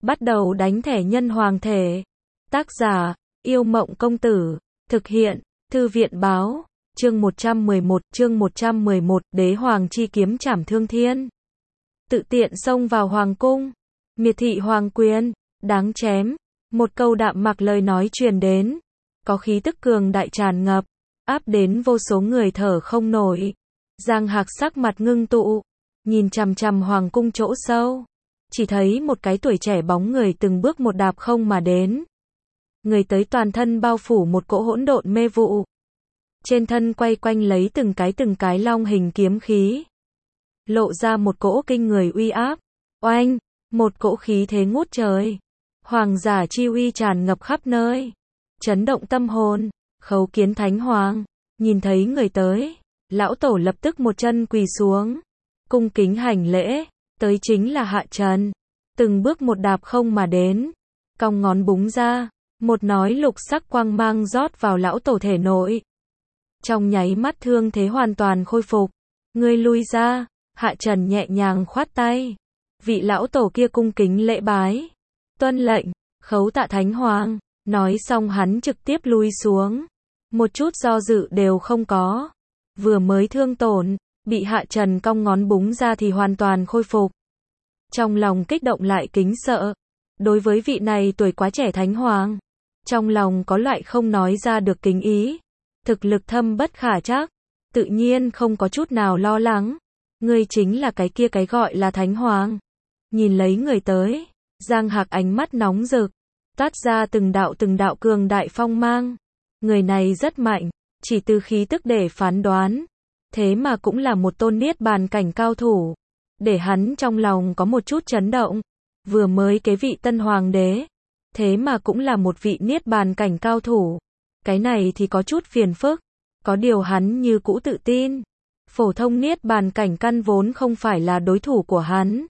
Bắt đầu đánh thẻ nhân hoàng thể. Tác giả, Yêu Mộng Công Tử. Thực hiện, Thư viện Báo. Chương 111, Đế Hoàng chi kiếm trảm thương thiên. Tự tiện xông vào hoàng cung. Miệt thị hoàng quyền, đáng chém. Một câu đạm mạc lời nói truyền đến. Có khí tức cường đại tràn ngập, áp đến vô số người thở không nổi. Giang Hạc sắc mặt ngưng tụ, nhìn chằm chằm hoàng cung chỗ sâu. Chỉ thấy một cái tuổi trẻ bóng người từng bước một đạp không mà đến. Người tới toàn thân bao phủ một cỗ hỗn độn mê vụ. Trên thân quay quanh lấy từng cái long hình kiếm khí. Lộ ra một cỗ kinh người uy áp. Oanh, một cỗ khí thế ngút trời. Hoàng giả chi uy tràn ngập khắp nơi. Chấn động tâm hồn. Khấu Kiến Thánh Hoàng nhìn thấy người tới, lão tổ lập tức một chân quỳ xuống, cung kính hành lễ. Tới chính là Hạ Trần, từng bước một đạp không mà đến, cong ngón búng ra, một nói lục sắc quang mang rót vào lão tổ thể nội. Trong nháy mắt thương thế hoàn toàn khôi phục. Ngươi lui ra. Hạ Trần nhẹ nhàng khoát tay. Vị lão tổ kia cung kính lễ bái. Tuân lệnh. Khấu tạ Thánh Hoàng. Nói xong hắn trực tiếp lui xuống. Một chút do dự đều không có. Vừa mới thương tổn, bị Hạ Trần cong ngón búng ra thì hoàn toàn khôi phục. Trong lòng kích động lại kính sợ. Đối với vị này tuổi quá trẻ Thánh Hoàng, trong lòng có loại không nói ra được kính ý. Thực lực thâm bất khả trắc, tự nhiên không có chút nào lo lắng. Ngươi chính là cái kia cái gọi là Thánh Hoàng. Nhìn lấy người tới, Giang Hạc ánh mắt nóng rực, toát ra từng đạo cường đại phong mang. Người này rất mạnh, chỉ từ khí tức để phán đoán. Thế mà cũng là một tôn niết bàn cảnh cao thủ. Để hắn trong lòng có một chút chấn động. Vừa mới cái vị tân hoàng đế, thế mà cũng là một vị niết bàn cảnh cao thủ. Cái này thì có chút phiền phức. Có điều hắn như cũ tự tin. Phổ thông niết bàn cảnh căn vốn không phải là đối thủ của hắn.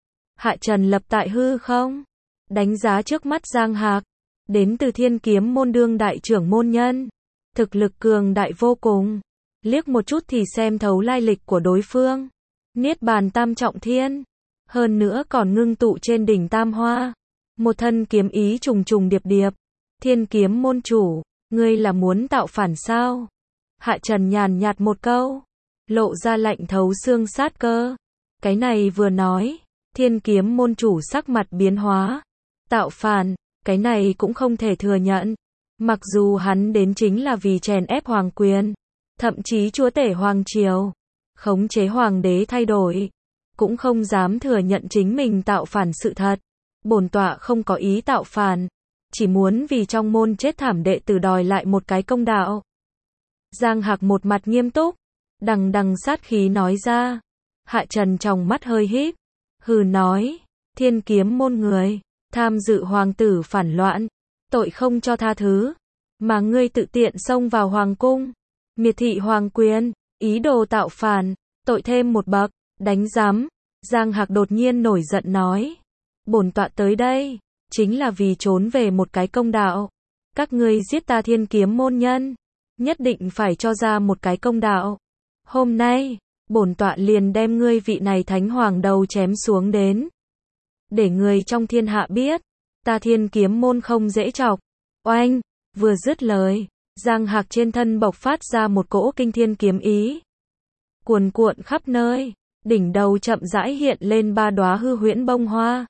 Hạ Trần lập tại hư không, đánh giá trước mắt Giang Hạc. Đến từ Thiên Kiếm môn đương đại trưởng môn nhân. Thực lực cường đại vô cùng. Liếc một chút thì xem thấu lai lịch của đối phương. Niết bàn tam trọng thiên. Hơn nữa còn ngưng tụ trên đỉnh Tam Hoa. Một thân kiếm ý trùng trùng điệp điệp. Thiên Kiếm môn chủ, ngươi là muốn tạo phản sao? Hạ Trần nhàn nhạt một câu, lộ ra lạnh thấu xương sát cơ. Cái này vừa nói, Thiên Kiếm môn chủ sắc mặt biến hóa. Tạo phản, cái này cũng không thể thừa nhận. Mặc dù hắn đến chính là vì chèn ép hoàng quyền, thậm chí chúa tể hoàng triều, khống chế hoàng đế thay đổi, cũng không dám thừa nhận chính mình tạo phản sự thật. Bổn tọa không có ý tạo phản, chỉ muốn vì trong môn chết thảm đệ tử đòi lại một cái công đạo. Giang Hạc một mặt nghiêm túc, đằng đằng sát khí nói ra. Hạ Trần trong mắt hơi híp, hừ nói, Thiên Kiếm môn người, tham dự hoàng tử phản loạn, tội không cho tha thứ, mà ngươi tự tiện xông vào hoàng cung, miệt thị hoàng quyền, ý đồ tạo phản, tội thêm một bậc, đánh giám. Giang Hạc đột nhiên nổi giận nói, bổn tọa tới đây, chính là vì trốn về một cái công đạo. Các ngươi giết ta Thiên Kiếm môn nhân, nhất định phải cho ra một cái công đạo. Hôm nay, bổn tọa liền đem ngươi vị này Thánh Hoàng đầu chém xuống đến. Để người trong thiên hạ biết, ta Thiên Kiếm môn không dễ chọc. Oanh, vừa dứt lời, Giang Hạc trên thân bộc phát ra một cỗ kinh thiên kiếm ý. Cuồn cuộn khắp nơi, đỉnh đầu chậm rãi hiện lên 3 đóa hư huyễn bông hoa.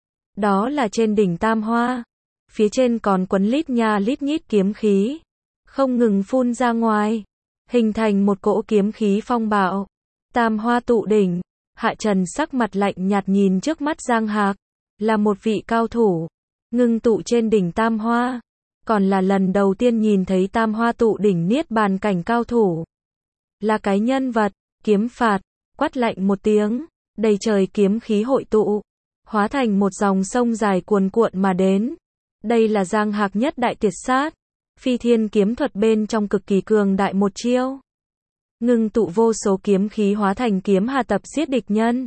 Đó là trên đỉnh Tam Hoa, phía trên còn quấn lít nha lít nhít kiếm khí, không ngừng phun ra ngoài, hình thành một cỗ kiếm khí phong bạo. Tam Hoa tụ đỉnh. Hạ Trần sắc mặt lạnh nhạt nhìn trước mắt Giang Hạc, là một vị cao thủ, ngưng tụ trên đỉnh Tam Hoa, còn là lần đầu tiên nhìn thấy Tam Hoa tụ đỉnh niết bàn cảnh cao thủ. Là cái nhân vật, kiếm phạt, quát lạnh một tiếng, đầy trời kiếm khí hội tụ, hóa thành một dòng sông dài cuồn cuộn mà đến. Đây là Giang Hạc nhất đại tuyệt sát, phi thiên kiếm thuật bên trong cực kỳ cường đại một chiêu. Ngưng tụ vô số kiếm khí hóa thành kiếm hà tập giết địch nhân.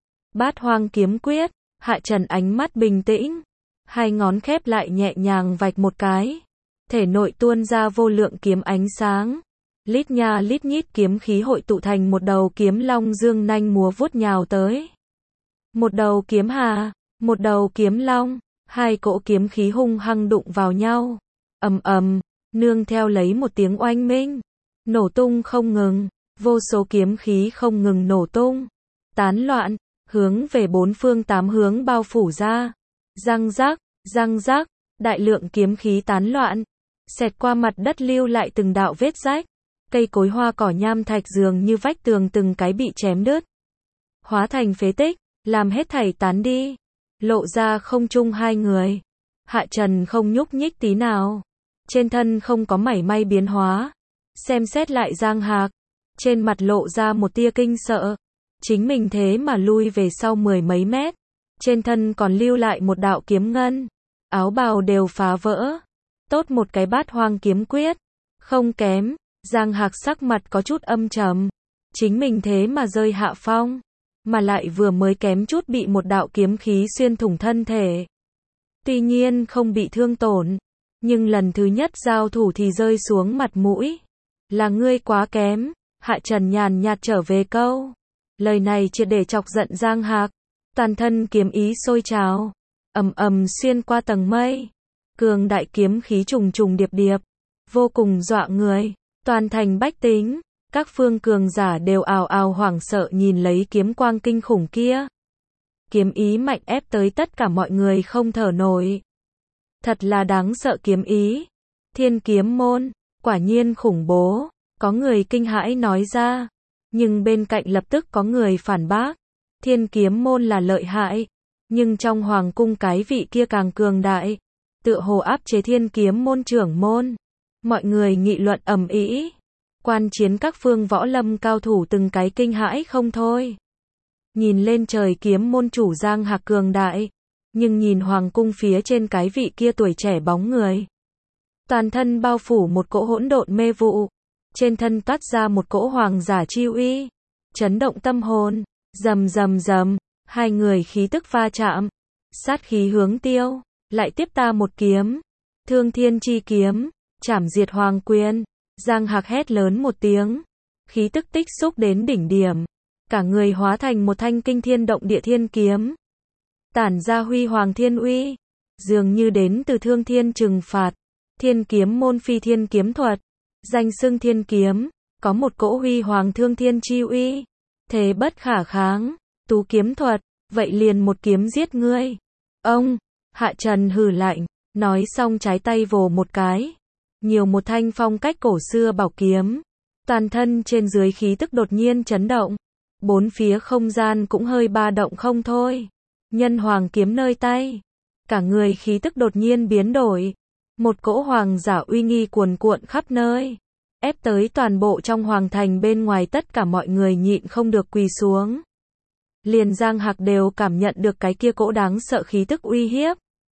Bát Hoang kiếm quyết. Hạ Trần ánh mắt bình tĩnh, hai ngón khép lại nhẹ nhàng vạch một cái, thể nội tuôn ra vô lượng kiếm ánh sáng. Lít nha lít nhít kiếm khí hội tụ thành một đầu kiếm long dương nanh múa vuốt nhào tới. Một đầu kiếm hà, Một đầu kiếm long, hai cỗ kiếm khí hung hăng đụng vào nhau. Ầm ầm, nương theo lấy một tiếng oanh minh, nổ tung không ngừng, vô số kiếm khí không ngừng nổ tung, tán loạn, hướng về bốn phương tám hướng bao phủ ra. Răng rác, đại lượng kiếm khí tán loạn, xẹt qua mặt đất lưu lại từng đạo vết rách. Cây cối hoa cỏ nham thạch dường như vách tường từng cái bị chém đứt, hóa thành phế tích, làm hết thảy tán đi, lộ ra không trung hai người. Hạ Trần không nhúc nhích tí nào, trên thân không có mảy may biến hóa. Xem xét lại Giang Hạc, trên mặt lộ ra một tia kinh sợ, chính mình thế mà lui về sau 10 mấy mét, trên thân còn lưu lại một đạo kiếm ngân, áo bào đều phá vỡ. Tốt một cái Bát Hoang kiếm quyết, không kém. Giang Hạc sắc mặt có chút âm trầm, chính mình thế mà rơi hạ phong, mà lại vừa mới kém chút bị một đạo kiếm khí xuyên thủng thân thể. Tuy nhiên không bị thương tổn, nhưng lần thứ nhất giao thủ thì rơi xuống mặt mũi. Là ngươi quá kém. Hạ Trần nhàn nhạt trở về câu. Lời này triệt để chọc giận Giang Hạc, toàn thân kiếm ý sôi trào, ầm ầm xuyên qua tầng mây, cường đại kiếm khí trùng trùng điệp điệp, vô cùng dọa người. Toàn thành bách tính, các phương cường giả đều ào ào hoảng sợ nhìn lấy kiếm quang kinh khủng kia. Kiếm ý mạnh ép tới tất cả mọi người không thở nổi. Thật là đáng sợ kiếm ý. Thiên kiếm môn, quả nhiên khủng bố, có người kinh hãi nói ra. Nhưng bên cạnh lập tức có người phản bác. Thiên kiếm môn là lợi hại, nhưng trong hoàng cung cái vị kia càng cường đại, tựa hồ áp chế thiên kiếm môn trưởng môn. Mọi người nghị luận ầm ĩ, quan chiến các phương võ lâm cao thủ từng cái kinh hãi không thôi. Nhìn lên trời kiếm môn chủ Giang Hạc cường đại, nhưng nhìn hoàng cung phía trên cái vị kia tuổi trẻ bóng người. Toàn thân bao phủ một cỗ hỗn độn mê vụ, trên thân toát ra một cỗ hoàng giả chi uy, chấn động tâm hồn. Rầm rầm rầm, hai người khí tức va chạm, sát khí hướng tiêu, lại tiếp ta một kiếm, Thương Thiên chi kiếm, chảm diệt hoàng quyền. Giang Hạc hét lớn một tiếng, khí tức tích xúc đến đỉnh điểm, cả người hóa thành một thanh kinh thiên động địa thiên kiếm, tản ra huy hoàng thiên uy, dường như đến từ thương thiên trừng phạt. Thiên kiếm môn phi thiên kiếm thuật, danh xưng thiên kiếm, có một cỗ huy hoàng thương thiên chi uy, thế bất khả kháng. Tú kiếm thuật, vậy liền một kiếm giết ngươi. Ông, Hạ Trần hừ lạnh, nói xong trái tay vồ một cái, nhiều một thanh phong cách cổ xưa bảo kiếm, toàn thân trên dưới khí tức đột nhiên chấn động, bốn phía không gian cũng hơi ba động không thôi. Nhân hoàng kiếm nơi tay, cả người khí tức đột nhiên biến đổi, một cỗ hoàng giả uy nghi cuồn cuộn khắp nơi, ép tới toàn bộ trong hoàng thành bên ngoài tất cả mọi người nhịn không được quỳ xuống. Liền Giang Hạc đều cảm nhận được cái kia cỗ đáng sợ khí tức uy hiếp.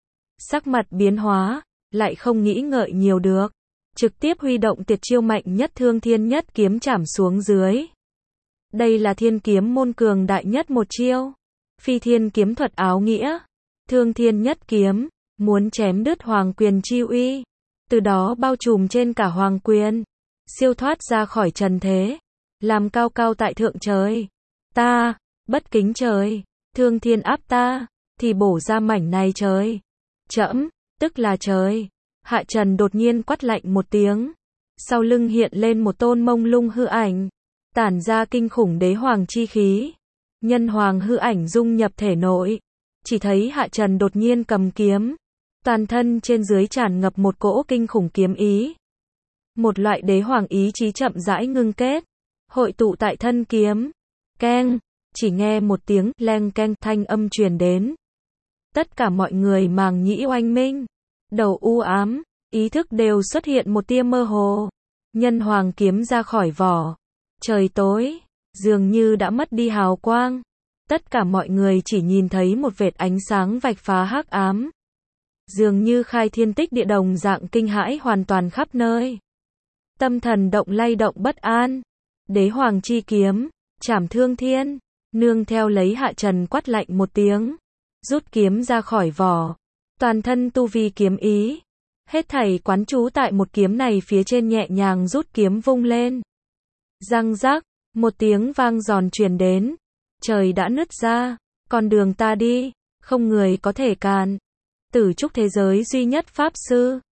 Sắc mặt biến hóa, lại không nghĩ ngợi nhiều được, trực tiếp huy động tuyệt chiêu mạnh nhất Thương Thiên nhất kiếm chảm xuống dưới. Đây là thiên kiếm môn cường đại nhất một chiêu, phi thiên kiếm thuật áo nghĩa, Thương Thiên nhất kiếm, muốn chém đứt hoàng quyền chi uy, từ đó bao trùm trên cả hoàng quyền, siêu thoát ra khỏi trần thế, làm cao cao tại thượng trời. Ta, bất kính trời, Thương Thiên áp ta, thì bổ ra mảnh này trời. Trẫm, tức là trời. Hạ Trần đột nhiên quát lạnh một tiếng, sau lưng hiện lên một tôn mông lung hư ảnh, tản ra kinh khủng đế hoàng chi khí. Nhân hoàng hư ảnh dung nhập thể nội, chỉ thấy Hạ Trần đột nhiên cầm kiếm, toàn thân trên dưới tràn ngập một cỗ kinh khủng kiếm ý. Một loại đế hoàng ý chí chậm rãi ngưng kết, hội tụ tại thân kiếm. Keng, chỉ nghe một tiếng leng keng thanh âm truyền đến. Tất cả mọi người màng nhĩ oanh minh, đầu u ám, ý thức đều xuất hiện một tia mơ hồ. Nhân hoàng kiếm ra khỏi vỏ, trời tối, dường như đã mất đi hào quang. Tất cả mọi người chỉ nhìn thấy một vệt ánh sáng vạch phá hắc ám, dường như khai thiên tích địa đồng dạng kinh hãi hoàn toàn khắp nơi. Tâm thần động lay động bất an. Đế hoàng chi kiếm, chảm thương thiên, nương theo lấy Hạ Trần quát lạnh một tiếng, rút kiếm ra khỏi vỏ, toàn thân tu vi kiếm ý, hết thảy quán trú tại một kiếm này phía trên nhẹ nhàng rút kiếm vung lên. Răng rác, một tiếng vang giòn truyền đến, trời đã nứt ra, con đường ta đi, không người có thể cản. Tử trúc thế giới duy nhất pháp sư.